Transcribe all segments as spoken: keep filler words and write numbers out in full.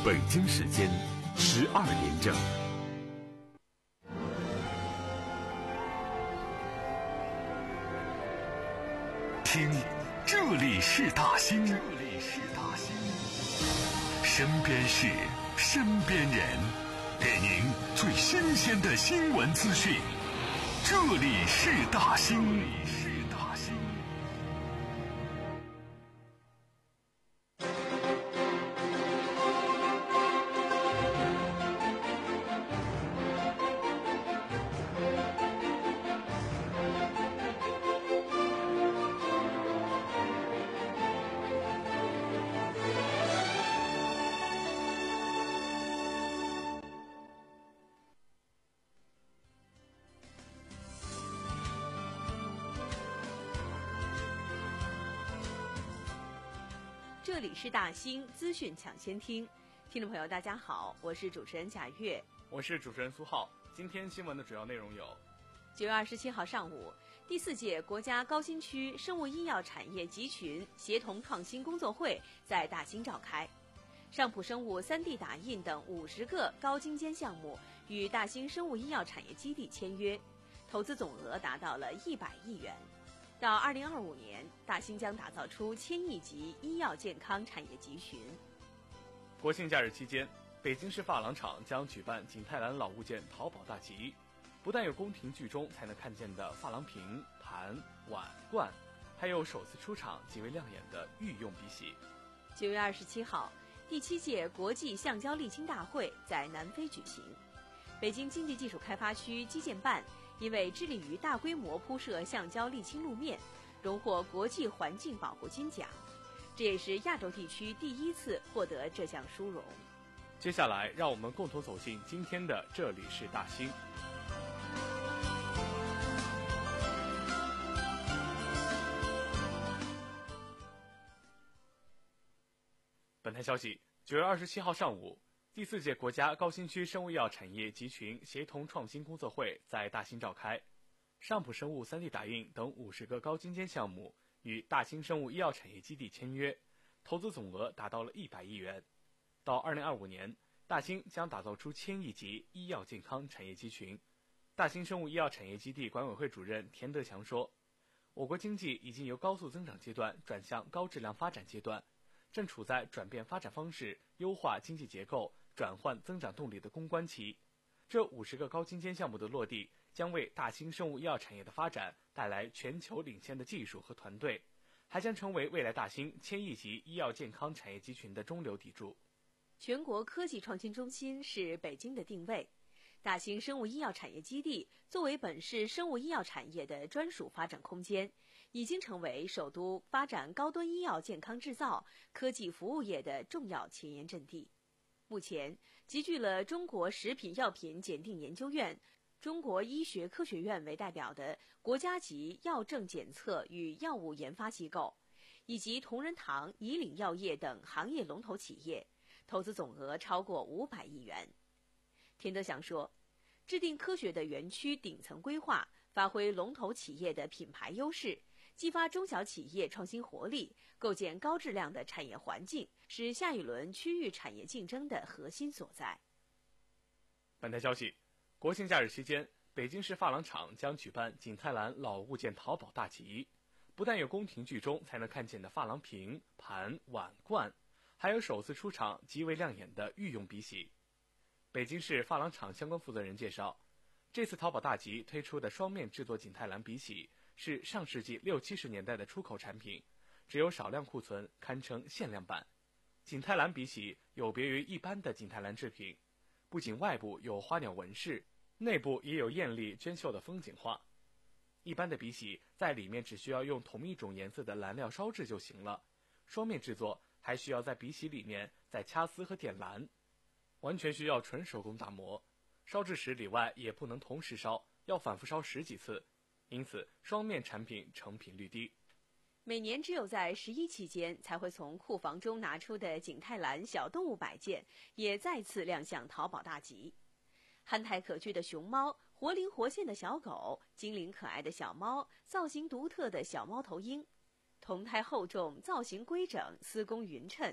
北京时间十二点整。听，这里是大兴，这里是大兴，身边事，身边人，给您最新鲜的新闻资讯。这里是大兴，这里是大兴。 这里是大兴资讯抢先听，听众朋友大家好，我是主持人贾月， 我是主持人苏浩。今天新闻的主要内容有： 九月二十七号上午，第四届国家高新区生物医药产业集群协同创新工作会在大兴召开，上普生物 三 D 打印等五十个高精尖项目与大兴生物医药产业基地签约，投资总额达到了一百亿元。到二零二五年，大兴将打造出千亿级医药健康产业集群。 国庆假日期间，北京市发廊厂将举办景泰蓝老物件淘宝大集，不但有宫廷剧中才能看见的珐琅瓶、盘、碗、罐，还有首次出场极为亮眼的御用笔洗。 九月二十七号，第七届国际橡胶沥青大会在南非举行。北京经济技术开发区基建办因为致力于大规模铺设橡胶沥青路面，荣获国际环境保护金奖，这也是亚洲地区第一次获得这项殊荣。 接下来，让我们共同走进今天的这里是大兴。本台消息，九月二十七号上午，第四届国家高新区生物医药产业集群协同创新工作会在大兴召开，上普生物 三 D 打印等五十个高精尖项目与大兴生物医药产业基地签约，投资总额达到了一百亿元。到二零二五年，大兴将打造出千亿级医药健康产业集群。大兴生物医药产业基地管委会主任田德强说，我国经济已经由高速增长阶段转向高质量发展阶段，正处在转变发展方式、优化经济结构、转换增长动力的攻关期。这五十个高精尖项目的落地，将为大兴生物医药产业的发展带来全球领先的技术和团队，还将成为未来大兴千亿级医药健康产业集群的中流砥柱。 全国科技创新中心是北京的定位，大兴生物医药产业基地作为本市生物医药产业的专属发展空间，已经成为首都发展高端医药健康制造、科技服务业的重要前沿阵地。目前集聚了中国食品药品检定研究院、中国医学科学院为代表的国家级药证检测与药物研发机构，以及同仁堂、以岭药业等行业龙头企业，投资总额超过五百亿元。田德祥说，制定科学的园区顶层规划，发挥龙头企业的品牌优势，激发中小企业创新活力，构建高质量的产业环境，是下一轮区域产业竞争的核心所在。 本台消息，国庆假日期间，北京市发廊厂将举办景泰蓝老物件淘宝大集，不但有宫廷剧中才能看见的珐琅瓶、盘、碗、罐，还有首次出场极为亮眼的御用笔洗。北京市珐琅厂相关负责人介绍，这次淘宝大集推出的双面制作景泰蓝笔洗是上世纪六七十年代的出口产品，只有少量库存，堪称限量版。景泰蓝笔洗有别于一般的景泰蓝制品，不仅外部有花鸟纹饰，内部也有艳丽娟秀的风景画。一般的笔洗在里面只需要用同一种颜色的蓝料烧制就行了，双面制作还需要在笔洗里面再掐丝和点蓝，完全需要纯手工打磨，烧制时里外也不能同时烧，要反复烧十几次，因此双面产品成品率低。 每年只有在十一期间才会从库房中拿出的景泰蓝小动物摆件，也再次亮相淘宝大集。憨态可掬的熊猫，活灵活现的小狗，精灵可爱的小猫，造型独特的小猫头鹰，铜胎厚重，造型规整，丝工匀称，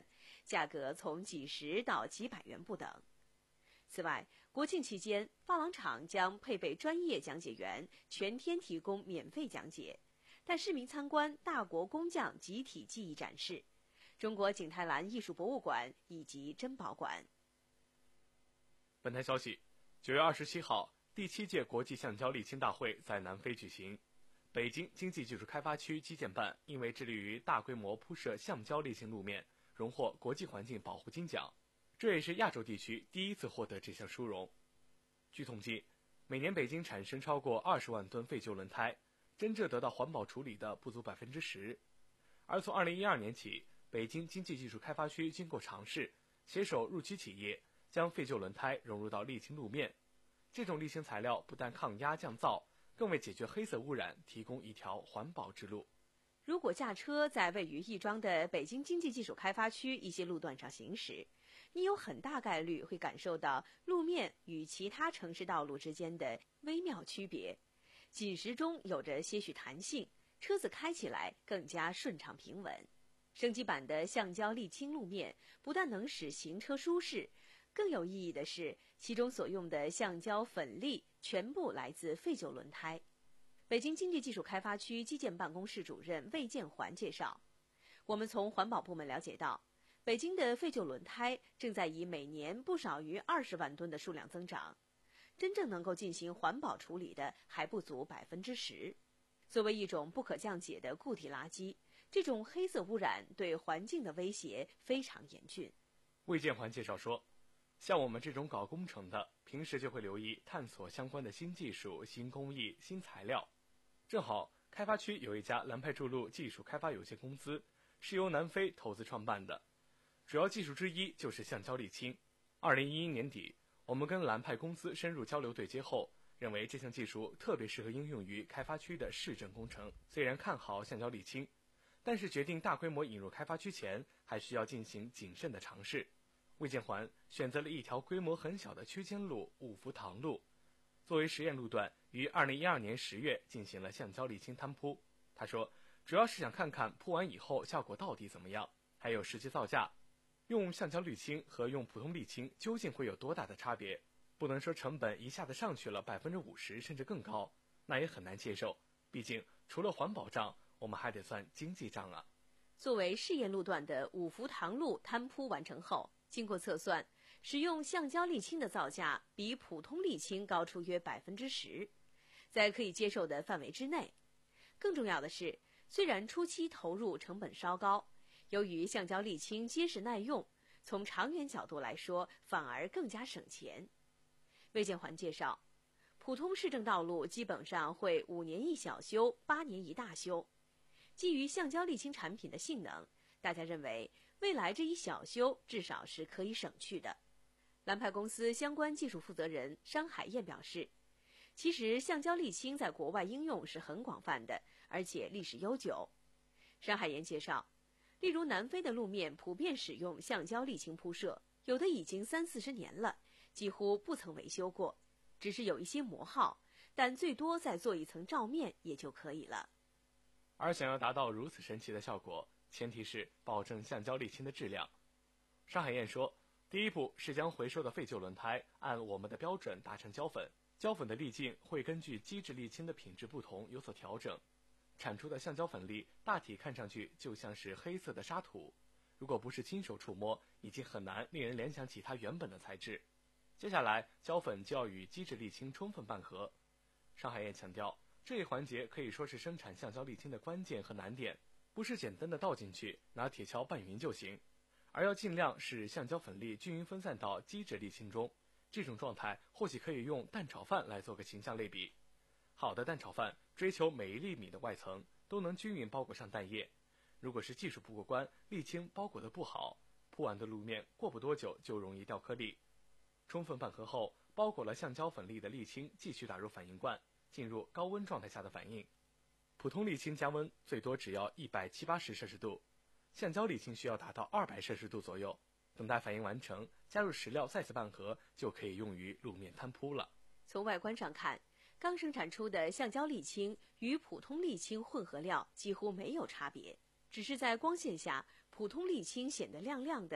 价格从几十到几百元不等。此外，国庆期间，发廊厂将配备专业讲解员，全天提供免费讲解，带市民参观大国工匠集体技艺展示、中国景泰蓝艺术博物馆以及珍宝馆。 本台消息，九月二十七号，第七届国际橡胶沥青大会在南非举行。北京经济技术开发区基建办因为致力于大规模铺设橡胶沥青路面，荣获国际环境保护金奖，这也是亚洲地区第一次获得这项殊荣。据统计，每年北京产生超过二十万吨废旧轮胎，真正得到环保处理的不足百分之十。而从二零一二年起，北京经济技术开发区经过尝试，携手入区企业，将废旧轮胎融入到沥青路面。这种沥青材料不但抗压降噪，更为解决黑色污染提供一条环保之路。 如果驾车在位于亦庄的北京经济技术开发区一些路段上行驶，你有很大概率会感受到路面与其他城市道路之间的微妙区别，紧实中有着些许弹性，车子开起来更加顺畅平稳。升级版的橡胶沥青路面不但能使行车舒适，更有意义的是，其中所用的橡胶粉粒全部来自废旧轮胎。北京经济技术开发区基建办公室主任魏建环介绍，我们从环保部门了解到，北京的废旧轮胎正在以每年不少于二十万吨的数量增长，真正能够进行环保处理的还不足百分之十。作为一种不可降解的固体垃圾，这种黑色污染对环境的威胁非常严峻。 魏建环介绍说，像我们这种搞工程的，平时就会留意探索相关的新技术、新工艺、新材料。正好，开发区有一家蓝派筑路技术开发有限公司，是由南非投资创办的，主要技术之一就是橡胶沥青。二零一一年底，我们跟蓝派公司深入交流对接后，认为这项技术特别适合应用于开发区的市政工程。虽然看好橡胶沥青，但是决定大规模引入开发区前，还需要进行谨慎的尝试。魏建环选择了一条规模很小的区间路五福塘路，作为实验路段，于二零一二年十月进行了橡胶沥青摊铺。他说，主要是想看看铺完以后效果到底怎么样，还有实际造价。用橡胶沥青和用普通沥青究竟会有多大的差别？不能说成本一下子上去了百分之五十甚至更高，那也很难接受。毕竟除了环保账，我们还得算经济账啊。 作为试验路段的五福塘路摊铺完成后，经过测算，使用橡胶沥青的造价比普通沥青高出约百分之十，在可以接受的范围之内。更重要的是，虽然初期投入成本稍高，由于橡胶沥青结实耐用，从长远角度来说反而更加省钱。魏建环介绍，普通市政道路基本上会五年一小修，八年一大修。基于橡胶沥青产品的性能，大家认为未来这一小修至少是可以省去的。蓝派公司相关技术负责人商海燕表示，其实橡胶沥青在国外应用是很广泛的，而且历史悠久。商海燕介绍，例如南非的路面普遍使用橡胶沥青铺设，有的已经三四十年了，几乎不曾维修过，只是有一些磨耗，但最多再做一层罩面也就可以了。 而想要达到如此神奇的效果，前提是保证橡胶沥青的质量。商海燕说，第一步是将回收的废旧轮胎按我们的标准打成胶粉，胶粉的粒径会根据基质沥青的品质不同有所调整，产出的橡胶粉粒大体看上去就像是黑色的沙土，如果不是亲手触摸，已经很难令人联想起它原本的材质。接下来胶粉就要与基质沥青充分拌合。商海燕强调，这一环节可以说是生产橡胶沥青的关键和难点，不是简单的倒进去拿铁锹拌匀就行，而要尽量使橡胶粉粒均匀分散到基质沥青中。这种状态或许可以用蛋炒饭来做个形象类比。好的蛋炒饭追求每一粒米的外层都能均匀包裹上蛋液，如果是技术不过关，沥青包裹得不好，铺完的路面过不多久就容易掉颗粒。充分拌合后，包裹了橡胶粉粒的沥青继续打入反应罐，进入高温状态下的反应。普通沥青加温最多只要一百七八十摄氏度，橡胶沥青需要达到二百摄氏度左右。等待反应完成，加入石料再次拌合，就可以用于路面摊铺了。 从外观上看，刚生产出的橡胶沥青与普通沥青混合料几乎没有差别，只是在光线下，普通沥青显得亮亮的，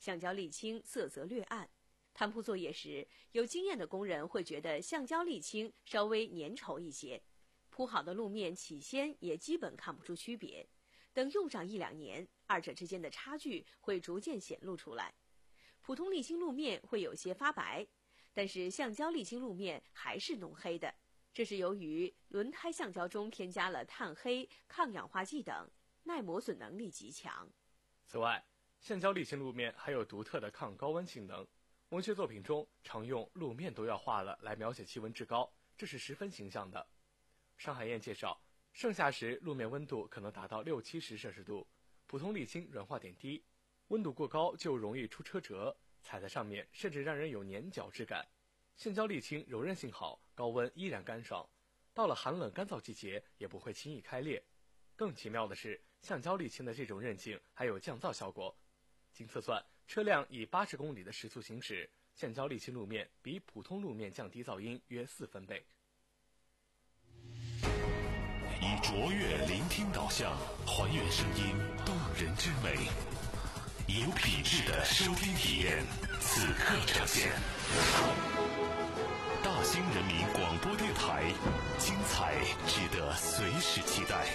橡胶沥青色泽略暗。摊铺作业时，有经验的工人会觉得橡胶沥青稍微粘稠一些，铺好的路面起先也基本看不出区别。等用上一两年，二者之间的差距会逐渐显露出来。普通沥青路面会有些发白，但是橡胶沥青路面还是浓黑的，这是由于轮胎橡胶中添加了碳黑、抗氧化剂等，耐磨损能力极强。 此外，橡胶沥青路面还有独特的抗高温性能。文学作品中常用路面都要化了来描写气温之高，这是十分形象的。尚海燕介绍，盛夏时路面温度可能达到六七十摄氏度，普通沥青软化点低，温度过高就容易出车辙，踩在上面甚至让人有粘脚之感。橡胶沥青柔韧性好，高温依然干爽，到了寒冷干燥季节也不会轻易开裂。更奇妙的是，橡胶沥青的这种韧性还有降噪效果。经测算，车辆以八十公里的时速行驶，橡胶沥青路面比普通路面降低噪音约四分贝。 以卓越聆听导向，还原声音动人之美，有品质的收听体验，此刻呈现。大兴人民广播电台，精彩值得随时期待。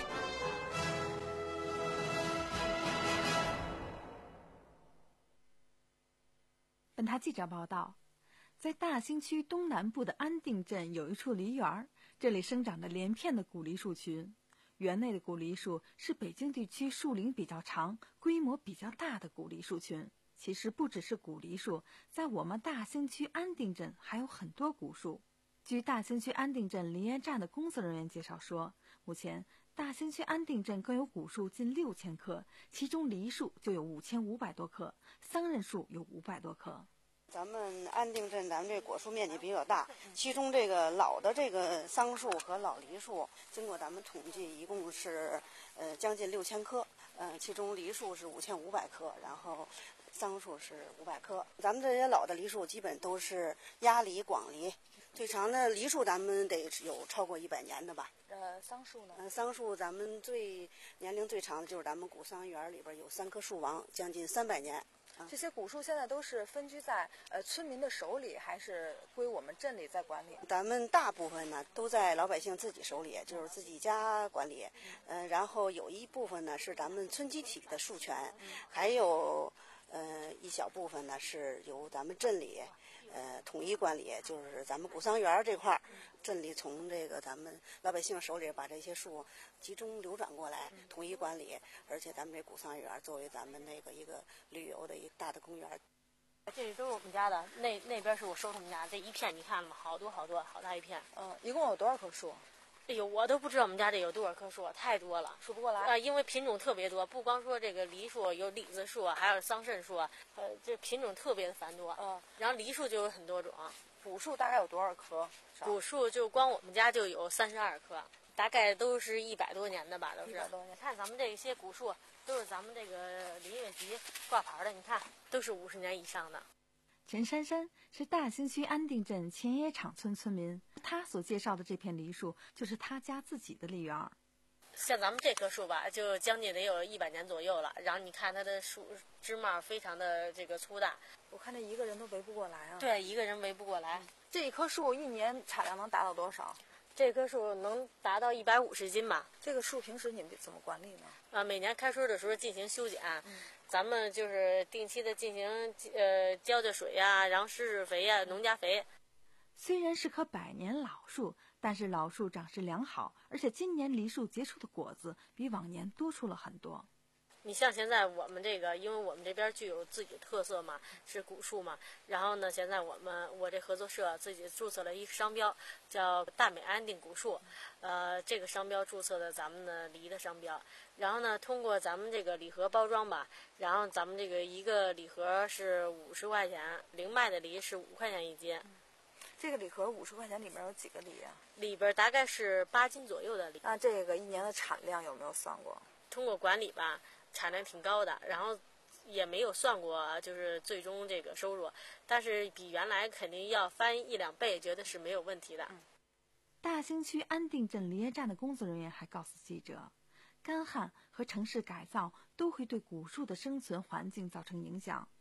本台记者报道，在大兴区东南部的安定镇有一处梨园，这里生长着连片的古梨树群。园内的古梨树是北京地区树龄比较长、规模比较大的古梨树群。其实不只是古梨树，在我们大兴区安定镇还有很多古树。据大兴区安定镇林业站的工作人员介绍说，目前大兴区安定镇共有古树近六千棵，其中梨树就有五千五百多棵，桑葚树有五百多棵。 咱们安定镇，咱们这果树面积比较大，其中这个老的这个桑树和老梨树，经过咱们统计，一共是呃将近六千棵，呃，其中梨树是五千五百棵，然后桑树是五百棵。咱们这些老的梨树基本都是鸭梨、广梨，最长的梨树咱们得有超过一百年的吧。 呃，桑树呢？ 呃，桑树咱们最年龄最长的就是咱们古桑园里边有三棵树王，将近三百年。 这些古树现在都是分居在呃村民的手里，还是归我们镇里在管理？ 咱们大部分呢都在老百姓自己手里，就是自己家管理。嗯、呃，然后有一部分呢是咱们村集体的树权，还有呃一小部分呢是由咱们镇里呃统一管理，就是咱们古桑园这块儿，镇里从这个咱们老百姓手里把这些树集中流转过来，统一管理。而且咱们这古桑园作为咱们那个一个旅游的一个大的公园。 这里都是我们家的，那那边是我收他们家这一片，你看嘛，好多好多，好大一片。 嗯，一共有多少棵树？ 哎呦，我都不知道我们家这有多少棵树，太多了， 数不过来啊！因为品种特别多，不光说这个梨树，有李子树，还有桑葚树，呃，这品种特别的繁多。 嗯， 然后梨树就有很多种， 古树大概有多少棵？ 古树就光我们家就有三十二棵，大概都是一百多年的吧，都是。 一百多年。 看咱们这些古树，都是咱们这个林业局挂牌的，你看都是五十年以上的。 陈珊珊是大兴区安定镇前野场村村民，他所介绍的这片梨树就是他家自己的梨园。 像咱们这棵树吧，就将近得有一百年左右了。然后你看它的树枝帽非常的这个粗大， 我看这一个人都围不过来啊。 对，一个人围不过来。 这一棵树一年产量能达到多少？ 这棵树能达到一百五十斤吧。 这个树平时你们怎么管理呢？ 啊，每年开春的时候进行修剪。 嗯， 咱们就是定期的进行呃浇浇水呀、啊，然后施施肥呀、啊，农家肥。 虽然是棵百年老树，但是老树长势良好，而且今年梨树结出的果子比往年多出了很多。 你像现在我们这个，因为我们这边具有自己的特色嘛，是古树嘛。然后呢，现在我们我这合作社自己注册了一个商标，叫大美安定古树。呃，这个商标注册的咱们的梨的商标。然后呢，通过咱们这个礼盒包装吧，然后咱们这个一个礼盒是五十块钱，零卖的梨是五块钱一斤。 嗯，这个礼盒五十块钱里面有几个梨啊？ 里边大概是八斤左右的梨。 那这个一年的产量有没有算过？ 通过管理吧，产量挺高的，然后也没有算过就是最终这个收入，但是比原来肯定要翻一两倍，觉得是没有问题的。 嗯，大兴区安定镇林业站的工作人员还告诉记者，干旱和城市改造都会对古树的生存环境造成影响，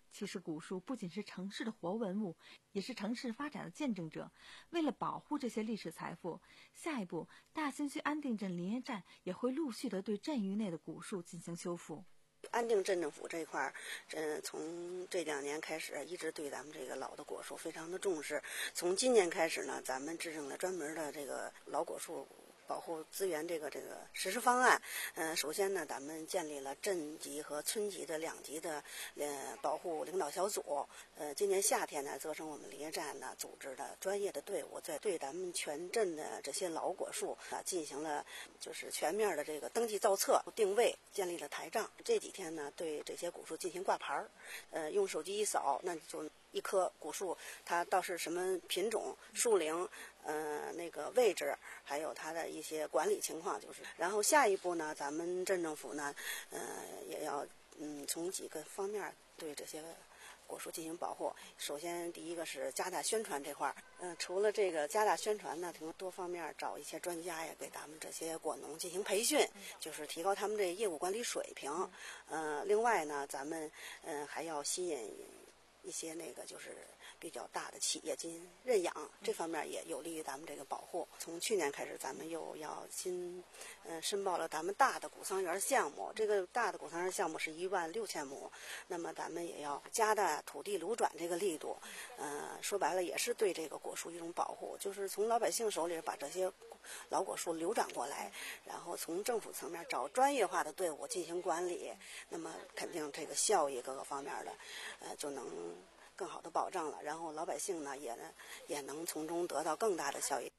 其实古树不仅是城市的活文物，也是城市发展的见证者。为了保护这些历史财富，下一步大兴区安定镇林业站也会陆续的对镇域内的古树进行修复。 安定镇政府这一块儿，这从这两年开始，一直对咱们这个老的果树非常的重视。从今年开始呢，咱们制定了专门的这个老果树保护资源这个这个实施方案。嗯、呃，首先呢，咱们建立了镇级和村级的两级的呃保护领导小组。呃，今年夏天呢，责成我们林业站呢组织的专业的队伍，在对咱们全镇的这些老果树啊进行了就是全面的这个登记造册、定位，建立了台账。这几天呢，对这些古树进行挂牌儿，呃，用手机一扫，那就一棵古树它倒是什么品种、树龄。呃，那个位置，还有它的一些管理情况，就是。然后下一步呢，咱们镇政府呢，呃，也要嗯从几个方面对这些果树进行保护。首先，第一个是加大宣传这块儿，嗯、呃，除了这个加大宣传呢，从多方面找一些专家呀，给咱们这些果农进行培训，就是提高他们这业务管理水平。呃，另外呢，咱们嗯、呃、还要吸引一些那个就是。比较大的企业进行认养，这方面也有利于咱们这个保护。从去年开始，咱们又要新，呃，申报了咱们大的古桑园项目。这个大的古桑园项目是一万六千亩，那么咱们也要加大土地流转这个力度。呃，说白了也是对这个果树一种保护，就是从老百姓手里把这些老果树流转过来，然后从政府层面找专业化的队伍进行管理，那么肯定这个效益各个方面的，呃，就能。更好的保障了，然后老百姓呢也呢也能从中得到更大的效益。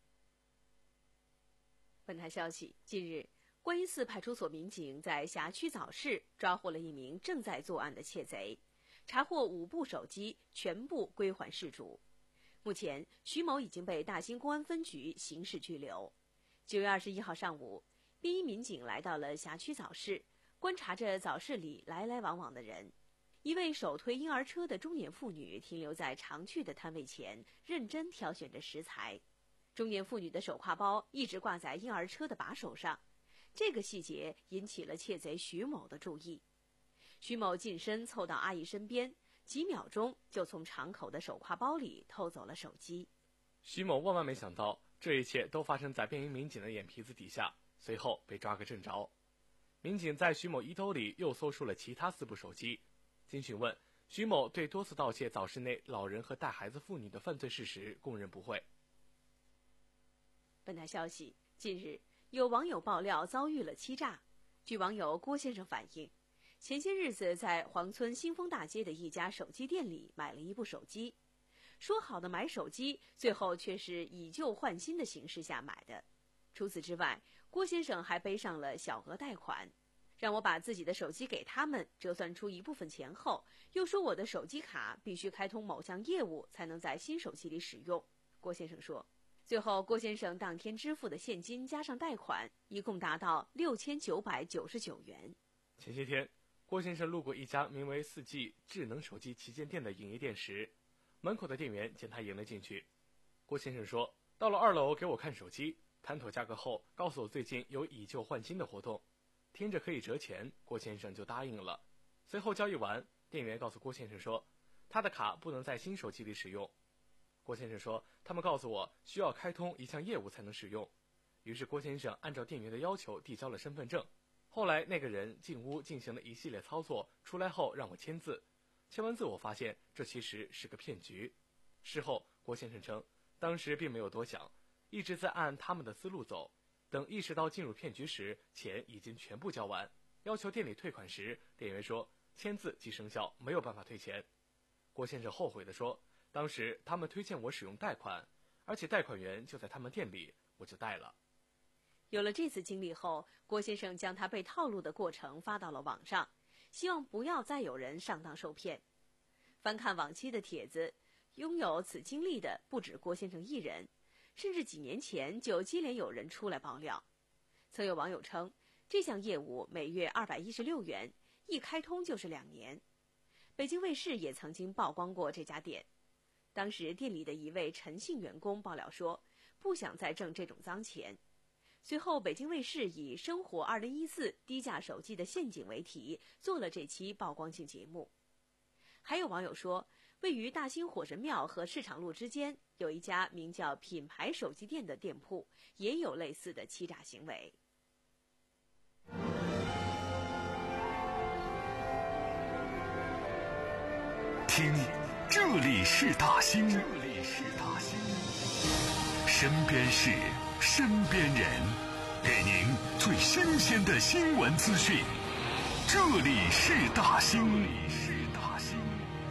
本台消息，近日，观音寺派出所民警在辖区早市抓获了一名正在作案的窃贼，查获五部手机，全部归还事主。目前，徐某已经被大兴公安分局刑事拘留。九月二十一号上午，便衣民警来到了辖区早市，观察着早市里来来往往的人。一位手推婴儿车的中年妇女停留在常去的摊位前，认真挑选着食材。中年妇女的手挎包一直挂在婴儿车的把手上，这个细节引起了窃贼徐某的注意。徐某近身凑到阿姨身边，几秒钟就从敞口的手挎包里偷走了手机。 徐某万万没想到，这一切都发生在便衣民警的眼皮子底下，随后被抓个正着。民警在徐某衣兜里又搜出了其他四部手机。经询问，徐某对多次盗窃早市内老人和带孩子妇女的犯罪事实供认不讳。 本台消息，近日有网友爆料遭遇了欺诈。据网友郭先生反映，前些日子在黄村新丰大街的一家手机店里买了一部手机，说好的买手机，最后却是以旧换新的形式下买的。除此之外，郭先生还背上了小额贷款。让我把自己的手机给他们，折算出一部分钱后，又说我的手机卡必须开通某项业务才能在新手机里使用。郭先生说，最后郭先生当天支付的现金加上贷款，一共达到六千九百九十九元。 前些天，郭先生路过一家名为四 G 智能手机旗舰店的营业店时，门口的店员将他迎了进去。郭先生说，到了二楼给我看手机，谈妥价格后，告诉我最近有以旧换新的活动。听着可以折钱，郭先生就答应了。随后交易完，店员告诉郭先生说，他的卡不能在新手机里使用。郭先生说，他们告诉我需要开通一项业务才能使用。于是郭先生按照店员的要求递交了身份证。后来那个人进屋进行了一系列操作，出来后让我签字。签完字我发现这其实是个骗局。事后郭先生称，当时并没有多想，一直在按他们的思路走。等意识到进入骗局时，钱已经全部交完。要求店里退款时，店员说签字即生效，没有办法退钱。郭先生后悔地说，当时他们推荐我使用贷款，而且贷款员就在他们店里，我就贷了。 有了这次经历后，郭先生将他被套路的过程发到了网上，希望不要再有人上当受骗。翻看往期的帖子，拥有此经历的不止郭先生一人，甚至几年前就接连有人出来爆料。曾有网友称，这项业务每月二百一十六元，一开通就是两年。北京卫视也曾经曝光过这家店，当时店里的一位陈姓员工爆料说，不想再挣这种脏钱。随后，北京卫视以“生活二零一四低价手机的陷阱”为题，做了这期曝光性节目。 还有网友说，位于大兴火神庙和市场路之间有一家名叫品牌手机店的店铺，也有类似的欺诈行为。 听，这里是大兴，这里是大兴，身边事，身边人，给您最新鲜的新闻资讯。这里是大兴，这里是大兴。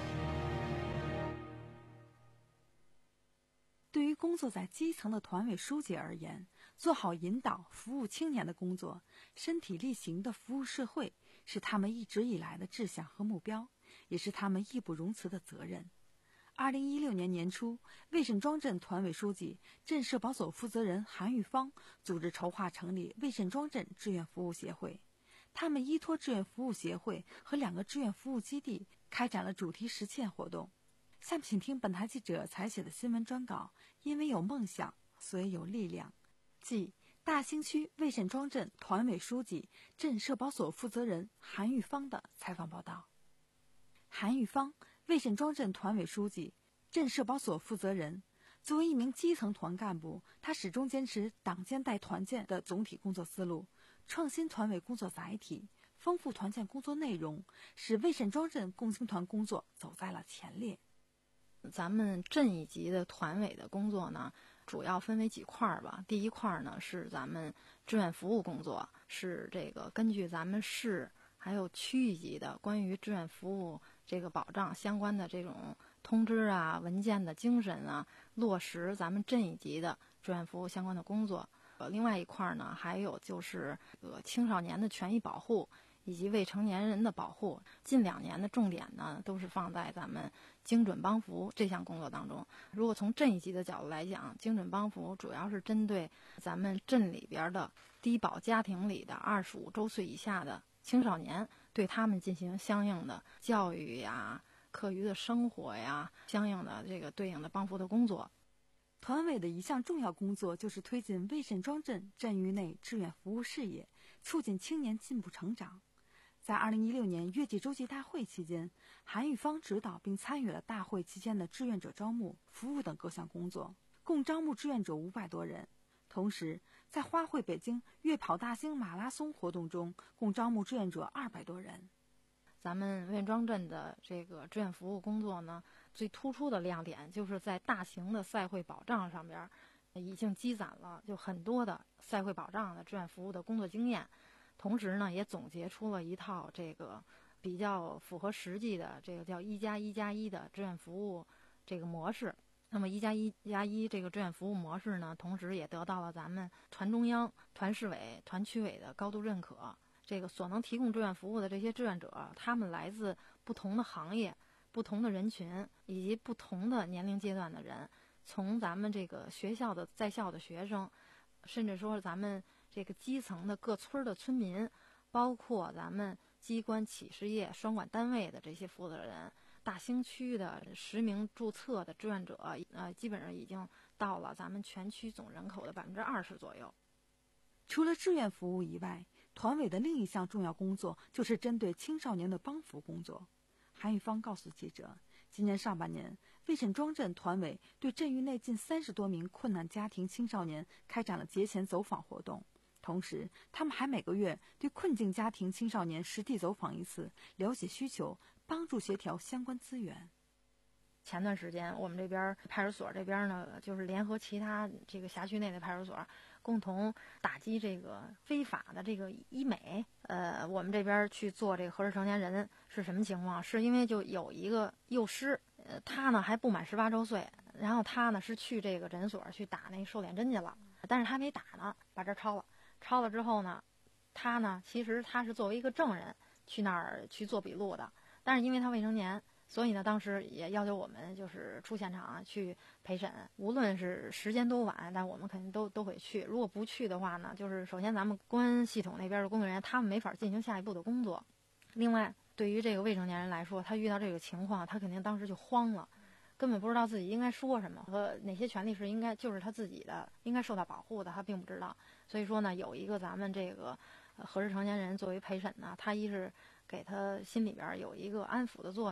对于工作在基层的团委书记而言，做好引导、服务青年的工作，身体力行的服务社会，是他们一直以来的志向和目标，也是他们义不容辞的责任。二零一六年年初，魏沈庄镇团委书记、镇社保所负责人韩玉芳组织筹划成立魏沈庄镇志愿服务协会。他们依托志愿服务协会和两个志愿服务基地，开展了主题实践活动。下面请听本台记者采写的新闻专稿《因为有梦想，所以有力量》，即大兴区魏沈庄镇团委书记、镇社保所负责人韩玉芳的采访报道。韩玉芳，魏沈庄镇团委书记、镇社保所负责人。作为一名基层团干部，他始终坚持党建带团建的总体工作思路，创新团委工作载体，丰富团建工作内容，使魏沈庄镇共青团工作走在了前列。 咱们镇一级的团委的工作呢，主要分为几块儿吧。第一块呢是咱们志愿服务工作，是这个根据咱们市还有区一级的关于志愿服务这个保障相关的这种通知啊、文件的精神啊，落实咱们镇一级的志愿服务相关的工作。呃，另外一块呢，还有就是呃青少年的权益保护以及未成年人的保护。近两年的重点呢，都是放在咱们精准帮扶这项工作当中。如果从镇一级的角度来讲，精准帮扶主要是针对咱们镇里边的低保家庭里的二十五周岁以下的青少年，对他们进行相应的教育呀、课余的生活呀，相应的这个对应的帮扶的工作。 团委的一项重要工作就是推进魏沈庄镇镇域内志愿服务事业，促进青年进步成长。在二零一六年月季洲际大会期间，韩玉芳指导并参与了大会期间的志愿者招募、服务等各项工作，共招募志愿者五百多人。同时，在花卉北京月跑大兴马拉松活动中，共招募志愿者二百多人。 咱们魏沈庄镇的这个志愿服务工作呢，最突出的亮点就是在大型的赛会保障上边，已经积攒了就很多的赛会保障的志愿服务的工作经验。同时呢，也总结出了一套这个比较符合实际的这个叫一加一加一的志愿服务这个模式。那么一加一加一这个志愿服务模式呢，同时也得到了咱们团中央、团市委、团区委的高度认可。这个所能提供志愿服务的这些志愿者，他们来自不同的行业、不同的人群以及不同的年龄阶段的人，从咱们这个学校的在校的学生，甚至说咱们这个基层的各村的村民，包括咱们机关企事业双管单位的这些负责人，大兴区的实名注册的志愿者，呃，基本上已经到了咱们全区总人口的百分之二十左右。 除了志愿服务以外，团委的另一项重要工作就是针对青少年的帮扶工作。韩玉芳告诉记者，今年上半年，魏沈庄镇团委对镇域内近三十多名困难家庭青少年开展了节前走访活动。同时，他们还每个月对困境家庭青少年实地走访一次，了解需求，帮助协调相关资源。 前段时间，我们这边派出所这边呢，就是联合其他这个辖区内的派出所，共同打击这个非法的这个医美。呃，我们这边去做这个合适成年人是什么情况？是因为就有一个幼师，呃，他呢还不满十八周岁，然后他呢是去这个诊所去打那瘦脸针去了，但是他没打呢，把这抄了。抄了之后呢，他呢其实他是作为一个证人去那儿去做笔录的，但是因为他未成年。所以呢，当时也要求我们就是出现场去陪审，无论是时间多晚，但我们肯定都都会去。如果不去的话呢，就是首先咱们公安系统那边的工作人员他们没法进行下一步的工作。另外，对于这个未成年人来说，他遇到这个情况，他肯定当时就慌了，根本不知道自己应该说什么和哪些权利是应该就是他自己的，应该受到保护的，他并不知道。所以说呢，有一个咱们这个合适成年人作为陪审呢，他一是给他心里边有一个安抚的作用。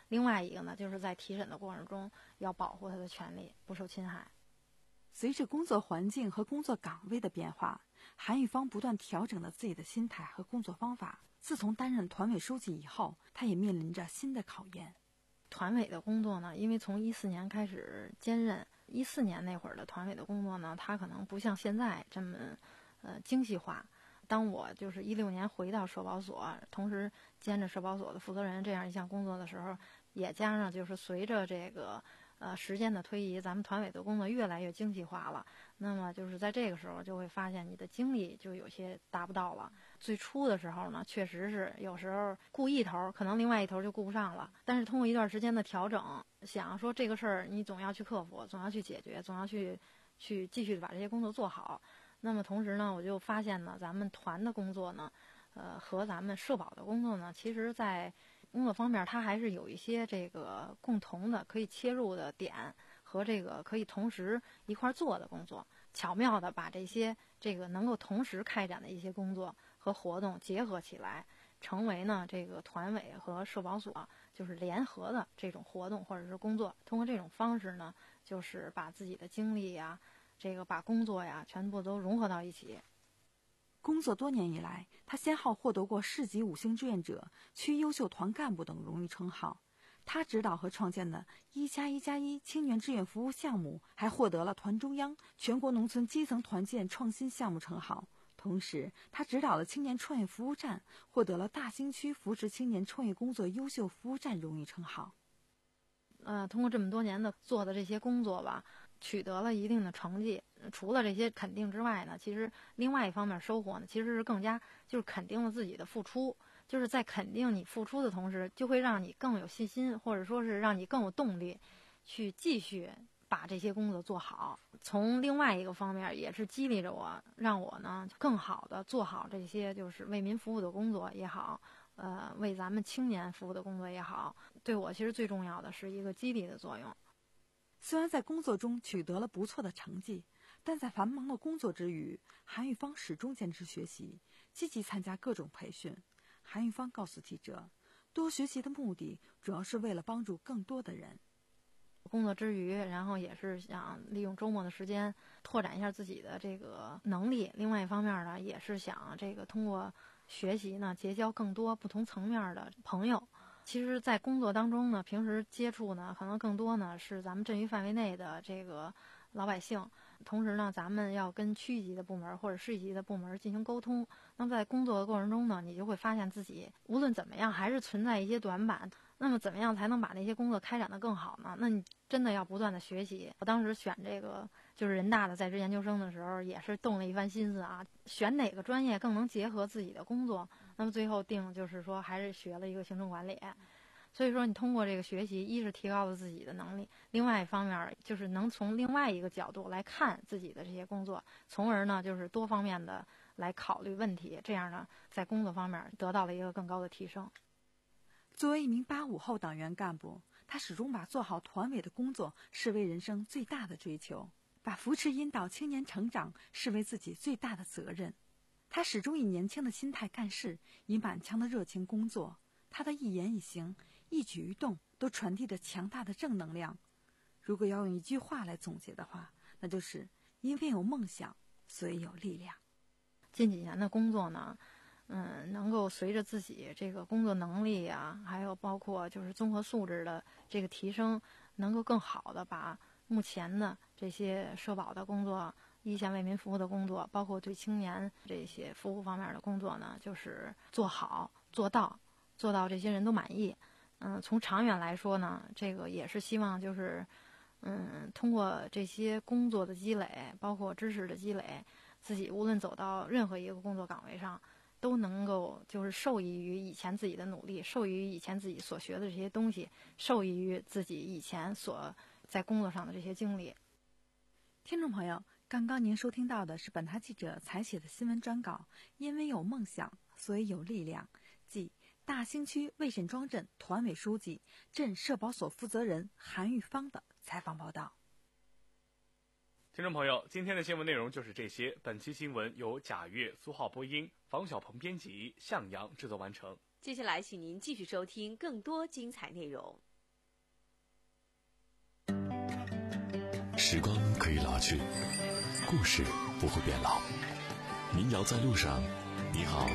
另外一个呢，就是在提审的过程中要保护他的权利不受侵害。 随着工作环境和工作岗位的变化，韩玉芳不断调整了自己的心态和工作方法。自从担任团委书记以后，她也面临着新的考验。 团委的工作呢，因为从一四年开始兼任，一四年那会儿的团委的工作呢，它可能不像现在这么呃精细化。当我就是一六年回到社保所，同时兼着社保所的负责人这样一项工作的时候，也加上就是随着这个呃时间的推移，咱们团委的工作越来越精细化了。那么就是在这个时候就会发现你的精力就有些达不到了。最初的时候呢，确实是有时候顾一头，可能另外一头就顾不上了。但是通过一段时间的调整，想说这个事儿你总要去克服，总要去解决，总要去去继续把这些工作做好。那么同时呢，我就发现呢，咱们团的工作呢，呃，和咱们社保的工作呢，其实在工作方面它还是有一些这个共同的可以切入的点和这个可以同时一块做的工作，巧妙的把这些这个能够同时开展的一些工作和活动结合起来，成为呢这个团委和社保所就是联合的这种活动或者是工作。通过这种方式呢，就是把自己的精力呀，这个把工作呀全部都融合到一起。 工作多年以来，他先后获得过市级五星志愿者、区优秀团干部等荣誉称号。他指导和创建的一加一加一青年志愿服务项目，还获得了团中央全国农村基层团建创新项目称号。同时，他指导的青年创业服务站获得了大兴区扶持青年创业工作优秀服务站荣誉称号。 呃，通过这么多年的做的这些工作吧，取得了一定的成绩。除了这些肯定之外呢，其实另外一方面收获呢，其实是更加就是肯定了自己的付出。就是在肯定你付出的同时，就会让你更有信心，或者说是让你更有动力去继续把这些工作做好。从另外一个方面也是激励着我，让我呢更好的做好这些就是为民服务的工作也好，呃，为咱们青年服务的工作也好，对我其实最重要的是一个激励的作用。 虽然在工作中取得了不错的成绩，但在繁忙的工作之余，韩玉芳始终坚持学习，积极参加各种培训。韩玉芳告诉记者，多学习的目的主要是为了帮助更多的人。 工作之余，然后也是想利用周末的时间拓展一下自己的这个能力。另外一方面呢，也是想这个通过学习呢，结交更多不同层面的朋友。其实在工作当中呢，平时接触呢，可能更多呢是咱们镇域范围内的这个老百姓。同时呢，咱们要跟区级的部门或者市级的部门进行沟通。那么在工作的过程中呢，你就会发现自己无论怎么样还是存在一些短板。那么怎么样才能把那些工作开展得更好呢？那你真的要不断的学习。我当时选这个就是人大的在职研究生的时候，也是动了一番心思啊，选哪个专业更能结合自己的工作。那么最后定就是说还是学了一个行政管理。所以说你通过这个学习，一是提高了自己的能力，另外一方面就是能从另外一个角度来看自己的这些工作，从而呢就是多方面的来考虑问题，这样呢在工作方面得到了一个更高的提升。 作为一名八五后党员干部，他始终把做好团委的工作视为人生最大的追求，把扶持引导青年成长视为自己最大的责任。他始终以年轻的心态干事，以满腔的热情工作。他的一言一行、一举一动都传递着强大的正能量。如果要用一句话来总结的话，那就是因为有梦想，所以有力量。 近几年的工作呢，嗯，能够随着自己这个工作能力啊，还有包括就是综合素质的这个提升，能够更好的把目前的这些社保的工作、一线为民服务的工作，包括对青年这些服务方面的工作呢，就是做好、做到。做到这些人都满意。嗯，从长远来说呢，这个也是希望就是，嗯，通过这些工作的积累，包括知识的积累，自己无论走到任何一个工作岗位上，都能够就是受益于以前自己的努力，受益于以前自己所学的这些东西，受益于自己以前所在工作上的这些经历。 听众朋友，刚刚您收听到的是本台记者采写的新闻专稿，因为有梦想，所以有力量，即大兴区魏沈庄镇团委书记、镇社保所负责人韩玉芳的采访报道。 听众朋友，今天的新闻内容就是这些。本期新闻由贾月、苏浩播音，房小鹏编辑，向阳制作完成。 接下来，请您继续收听更多精彩内容。 时光可以老去，故事不会变老。民谣在路上，你好，